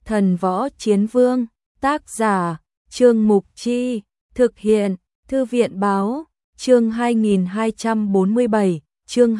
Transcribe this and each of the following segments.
Thần Võ Chiến Vương, tác giả, Trương Mục Chi, thực hiện, Thư viện Báo, chương 2247, chương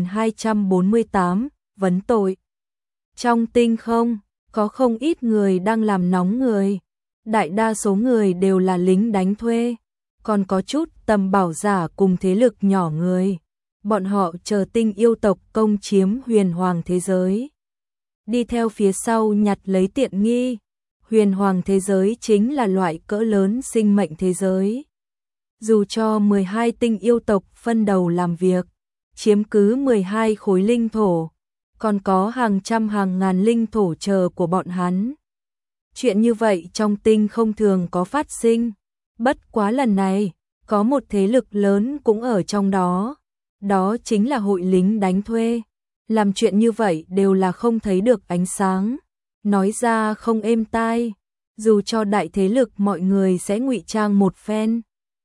2248, vấn tội. Trong tinh không, có không ít người đang làm nóng người. Đại đa số người đều là lính đánh thuê, còn có chút tầm bảo giả cùng thế lực nhỏ người. Bọn họ chờ tinh yêu tộc công chiếm huyền hoàng thế giới. Đi theo phía sau nhặt lấy tiện nghi. Huyền hoàng thế giới chính là loại cỡ lớn sinh mệnh thế giới. Dù cho 12 tinh yêu tộc phân đầu làm việc, chiếm cứ 12 khối linh thổ, còn có hàng trăm hàng ngàn linh thổ chờ của bọn hắn. Chuyện như vậy trong tinh không thường có phát sinh, bất quá lần này, có một thế lực lớn cũng ở trong đó. Đó chính là hội lính đánh thuê. Làm chuyện như vậy đều là không thấy được ánh sáng, nói ra không êm tai, dù cho đại thế lực mọi người sẽ ngụy trang một phen.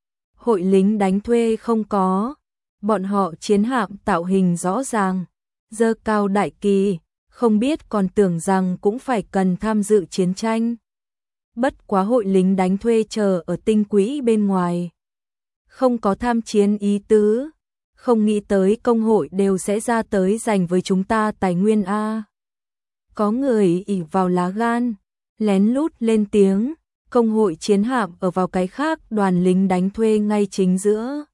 Hội lính đánh thuê không có, bọn họ chiến hạm tạo hình rõ ràng, giơ cao đại kỳ, không biết còn tưởng rằng cũng phải cần tham dự chiến tranh. Bất quá hội lính đánh thuê chờ ở tinh quỹ bên ngoài, không có tham chiến ý tứ. Không nghĩ tới công hội đều sẽ ra tới giành với chúng ta tài nguyên A. Có người ỷ vào lá gan, lén lút lên tiếng, công hội chiến hạm ở vào cái khác đoàn lính đánh thuê ngay chính giữa.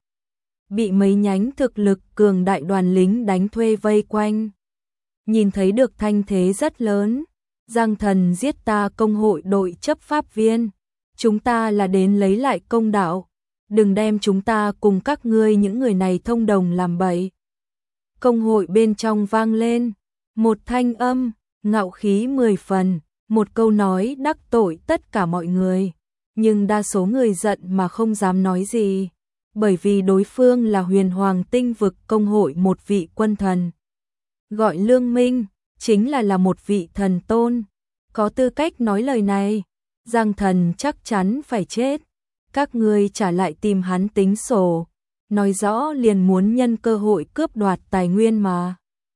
Bị mấy nhánh thực lực cường đại đoàn lính đánh thuê vây quanh. Nhìn thấy được thanh thế rất lớn, Giang Thần giết ta công hội đội chấp pháp viên. Chúng ta là đến lấy lại công đạo. Đừng đem chúng ta cùng các ngươi những người này thông đồng làm bậy. Công hội bên trong vang lên một thanh âm, ngạo khí 10 phần, một câu nói đắc tội tất cả mọi người. Nhưng đa số người giận mà không dám nói gì, bởi vì đối phương là huyền hoàng tinh vực công hội một vị quân thần. Gọi Lương Minh, chính là một vị thần tôn. Có tư cách nói lời này, Giang Thần chắc chắn phải chết. Các ngươi trả lại tìm hắn tính sổ, nói rõ liền muốn nhân cơ hội cướp đoạt tài nguyên mà.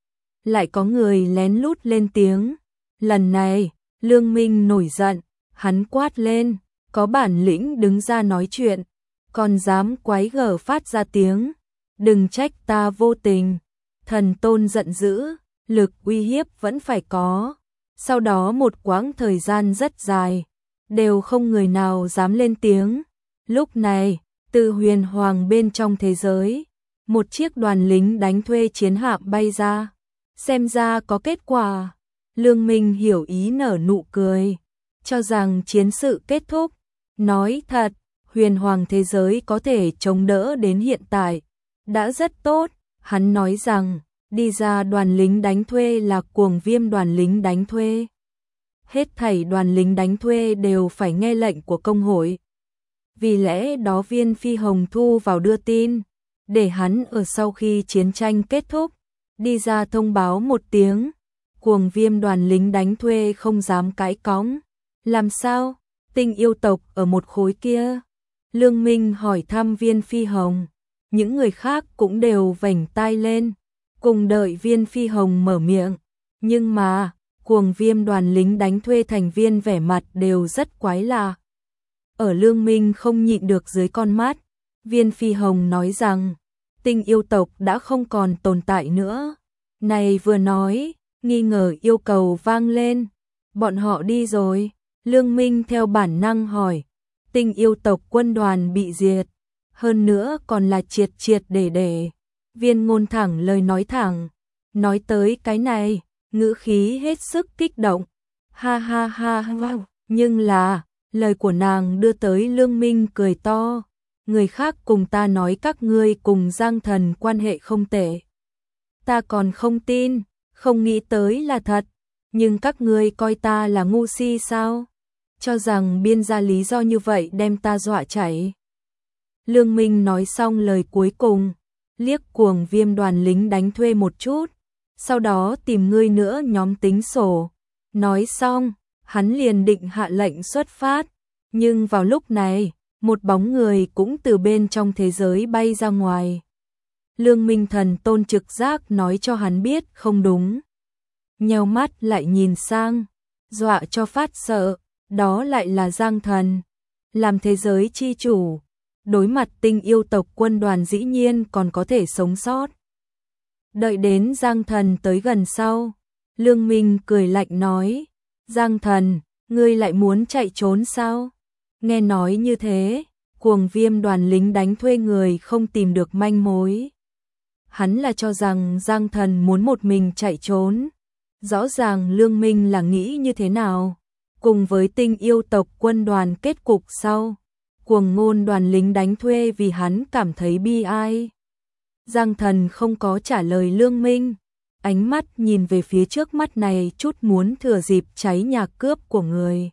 Lại có người lén lút lên tiếng. Lần này, Lương Minh nổi giận, hắn quát lên, có bản lĩnh đứng ra nói chuyện, còn dám quái gở phát ra tiếng. Đừng trách ta vô tình. Thần tôn giận dữ, lực uy hiếp vẫn phải có. Sau đó một quãng thời gian rất dài, đều không người nào dám lên tiếng. Lúc này, từ huyền hoàng bên trong thế giới, một chiếc đoàn lính đánh thuê chiến hạm bay ra. Xem ra có kết quả. Lương Minh hiểu ý nở nụ cười, cho rằng chiến sự kết thúc. Nói thật, huyền hoàng thế giới có thể chống đỡ đến hiện tại đã rất tốt. Hắn nói rằng, đi ra đoàn lính đánh thuê là Cuồng Viêm đoàn lính đánh thuê. Hết thảy đoàn lính đánh thuê đều phải nghe lệnh của công hội. Vì lẽ đó Viên Phi Hồng thu vào đưa tin, để hắn ở sau khi chiến tranh kết thúc, đi ra thông báo một tiếng. Cuồng Viêm đoàn lính đánh thuê không dám cãi cõng. Làm sao? Tinh yêu tộc ở một khối kia. Lương Minh hỏi thăm Viên Phi Hồng. Những người khác cũng đều vểnh tai lên, cùng đợi Viên Phi Hồng mở miệng. Nhưng mà, Cuồng Viêm đoàn lính đánh thuê thành viên vẻ mặt đều rất quái lạ. Ở Lương Minh không nhịn được dưới con mắt, Viên Phi Hồng nói rằng, tinh yêu tộc đã không còn tồn tại nữa. Này vừa nói, nghi ngờ yêu cầu vang lên. Bọn họ đi rồi. Lương Minh theo bản năng hỏi, tinh yêu tộc quân đoàn bị diệt, hơn nữa còn là triệt triệt để. Viên Ngôn thẳng lời nói thẳng, nói tới cái này, ngữ khí hết sức kích động. Ha ha ha ha, nhưng là, lời của nàng đưa tới Lương Minh cười to. Người khác cùng ta nói các ngươi cùng Giang Thần quan hệ không tệ, ta còn không tin, không nghĩ tới là thật. Nhưng các ngươi coi ta là ngu si sao? Cho rằng biên ra lý do như vậy đem ta dọa chạy. Lương Minh nói xong lời cuối cùng, liếc Cuồng Viêm đoàn lính đánh thuê một chút, sau đó tìm ngươi nữa nhóm tính sổ. Nói xong, hắn liền định hạ lệnh xuất phát. Nhưng vào lúc này, một bóng người cũng từ bên trong thế giới bay ra ngoài. Lương Minh thần tôn trực giác nói cho hắn biết không đúng. Nheo mắt lại nhìn sang, dọa cho phát sợ, đó lại là Giang Thần, làm thế giới chi chủ, đối mặt Tinh yêu tộc quân đoàn dĩ nhiên còn có thể sống sót. Đợi đến Giang Thần tới gần sau, Lương Minh cười lạnh nói, Giang Thần, ngươi lại muốn chạy trốn sao? Nghe nói như thế, Cuồng Viêm đoàn lính đánh thuê người không tìm được manh mối. Hắn là cho rằng Giang Thần muốn một mình chạy trốn. Rõ ràng Lương Minh là nghĩ như thế nào? Cùng với Tinh yêu tộc quân đoàn kết cục sau, Cuồng Ngôn đoàn lính đánh thuê vì hắn cảm thấy bi ai. Giang Thần không có trả lời Lương Minh, ánh mắt nhìn về phía trước mắt này chút muốn thừa dịp cháy nhà cướp của người.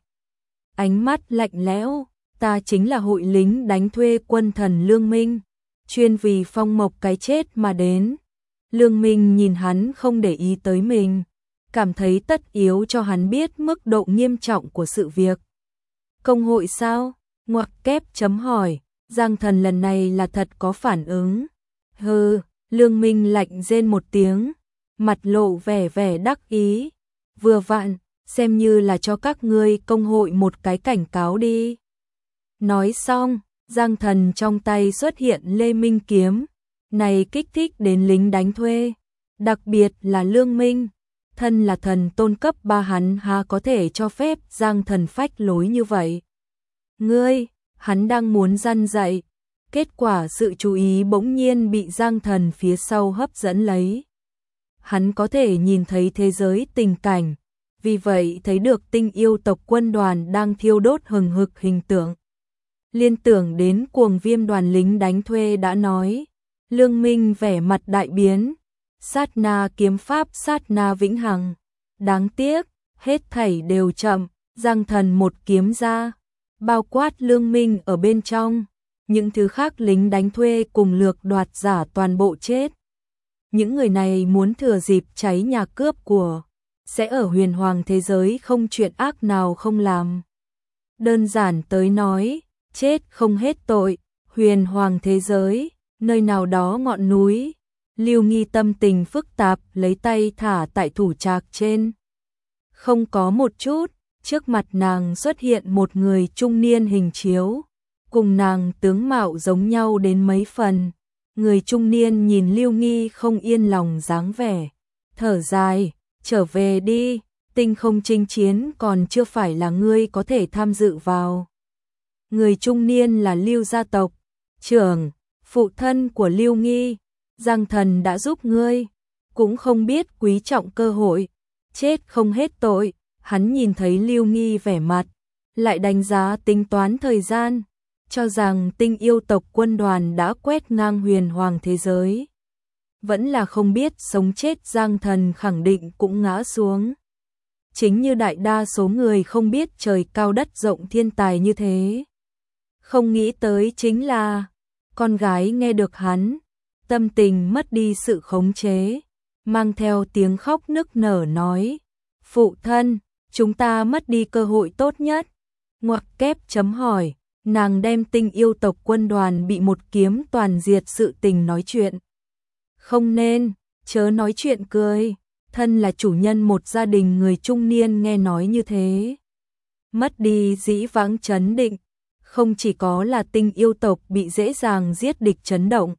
Ánh mắt lạnh lẽo, ta chính là hội lính đánh thuê quân thần Lương Minh, chuyên vì Phong Mộc cái chết mà đến. Lương Minh nhìn hắn không để ý tới mình, cảm thấy tất yếu cho hắn biết mức độ nghiêm trọng của sự việc. Công hội sao? Ngoặc kép chấm hỏi, Giang Thần lần này là thật có phản ứng. Hừ, Lương Minh lạnh rên một tiếng, mặt lộ vẻ đắc ý. Vừa vặn, xem như là cho các ngươi công hội một cái cảnh cáo đi. Nói xong, Giang Thần trong tay xuất hiện Lê Minh kiếm, này kích thích đến lính đánh thuê, đặc biệt là Lương Minh, thân là thần tôn cấp 3 hắn há có thể cho phép Giang Thần phách lối như vậy. Ngươi, hắn đang muốn răn dạy, kết quả sự chú ý bỗng nhiên bị Giang Thần phía sau hấp dẫn lấy. Hắn có thể nhìn thấy thế giới tình cảnh, vì vậy thấy được Tinh yêu tộc quân đoàn đang thiêu đốt hừng hực hình tượng. Liên tưởng đến Cuồng Viêm đoàn lính đánh thuê đã nói, Lương Minh vẻ mặt đại biến, sát na kiếm pháp sát na vĩnh hằng. Đáng tiếc, hết thảy đều chậm, Giang Thần một kiếm ra, bao quát Lương Minh ở bên trong, những thứ khác lính đánh thuê cùng lược đoạt giả toàn bộ chết. Những người này muốn thừa dịp cháy nhà cướp của, sẽ ở huyền hoàng thế giới không chuyện ác nào không làm. Đơn giản tới nói, chết không hết tội, huyền hoàng thế giới, nơi nào đó ngọn núi. Lưu Nghi tâm tình phức tạp lấy tay thả tại thủ trạc trên. Không có một chút, trước mặt nàng xuất hiện một người trung niên hình chiếu, cùng nàng tướng mạo giống nhau đến mấy phần. Người trung niên nhìn Lưu Nghi không yên lòng dáng vẻ, thở dài, trở về đi, tinh không chinh chiến còn chưa phải là ngươi có thể tham dự vào. Người trung niên là Lưu gia tộc, trưởng, phụ thân của Lưu Nghi, Giang Thần đã giúp ngươi, cũng không biết quý trọng cơ hội, chết không hết tội. Hắn nhìn thấy Lưu Nghi vẻ mặt, lại đánh giá tính toán thời gian, cho rằng Tinh yêu tộc quân đoàn đã quét ngang huyền hoàng thế giới. Vẫn là không biết sống chết Giang Thần khẳng định cũng ngã xuống. Chính như đại đa số người không biết trời cao đất rộng thiên tài như thế. Không nghĩ tới chính là, con gái nghe được hắn, tâm tình mất đi sự khống chế, mang theo tiếng khóc nức nở nói, phụ thân, chúng ta mất đi cơ hội tốt nhất. Ngoặc kép chấm hỏi, nàng đem Tinh yêu tộc quân đoàn bị một kiếm toàn diệt sự tình nói chuyện. Không nên, chớ nói chuyện cười, thân là chủ nhân một gia đình người trung niên nghe nói như thế. Mất đi dĩ vãng chấn định, không chỉ có là Tinh yêu tộc bị dễ dàng giết địch chấn động.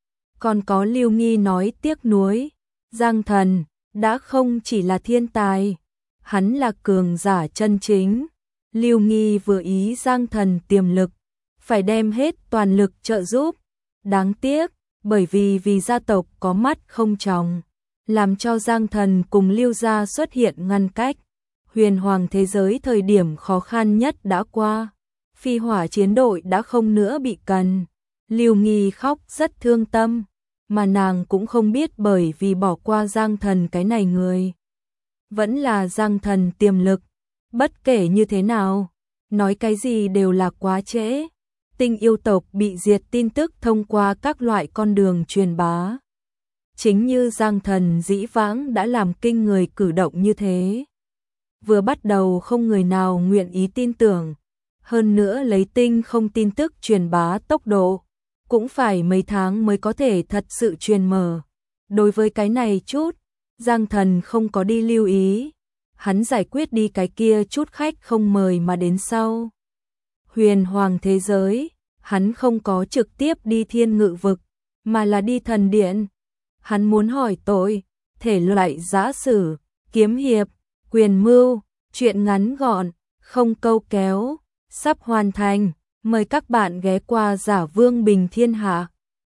Còn có Lưu Nghi nói tiếc nuối, Giang Thần đã không chỉ là thiên tài, hắn là cường giả chân chính. Lưu Nghi vừa ý Giang Thần tiềm lực, phải đem hết toàn lực trợ giúp. Đáng tiếc, bởi vì gia tộc có mắt không tròng, làm cho Giang Thần cùng Lưu gia xuất hiện ngăn cách. Huyền hoàng thế giới thời điểm khó khăn nhất đã qua, phi hỏa chiến đội đã không nữa bị cần. Lưu Nghi khóc rất thương tâm, mà nàng cũng không biết bởi vì bỏ qua Giang Thần cái này người. Vẫn là Giang Thần tiềm lực, bất kể như thế nào, nói cái gì đều là quá trễ. Tinh yêu tộc bị diệt tin tức thông qua các loại con đường truyền bá. Chính như Giang Thần dĩ vãng đã làm kinh người cử động như thế. Vừa bắt đầu không người nào nguyện ý tin tưởng, hơn nữa lấy tinh không tin tức truyền bá tốc độ, cũng phải mấy tháng mới có thể thật sự truyền mở. Đối với cái này chút, Giang Thần không có đi lưu ý. hắn giải quyết đi cái kia chút khách không mời mà đến sau. Huyền hoàng thế giới, hắn không có trực tiếp đi thiên ngự vực, mà là đi thần điện. Hắn muốn hỏi tội, thể loại giã sử, kiếm hiệp, quyền mưu, chuyện ngắn gọn, không câu kéo, sắp hoàn thành. Mời các bạn ghé qua Giả Vương Bình Thiên Hạ.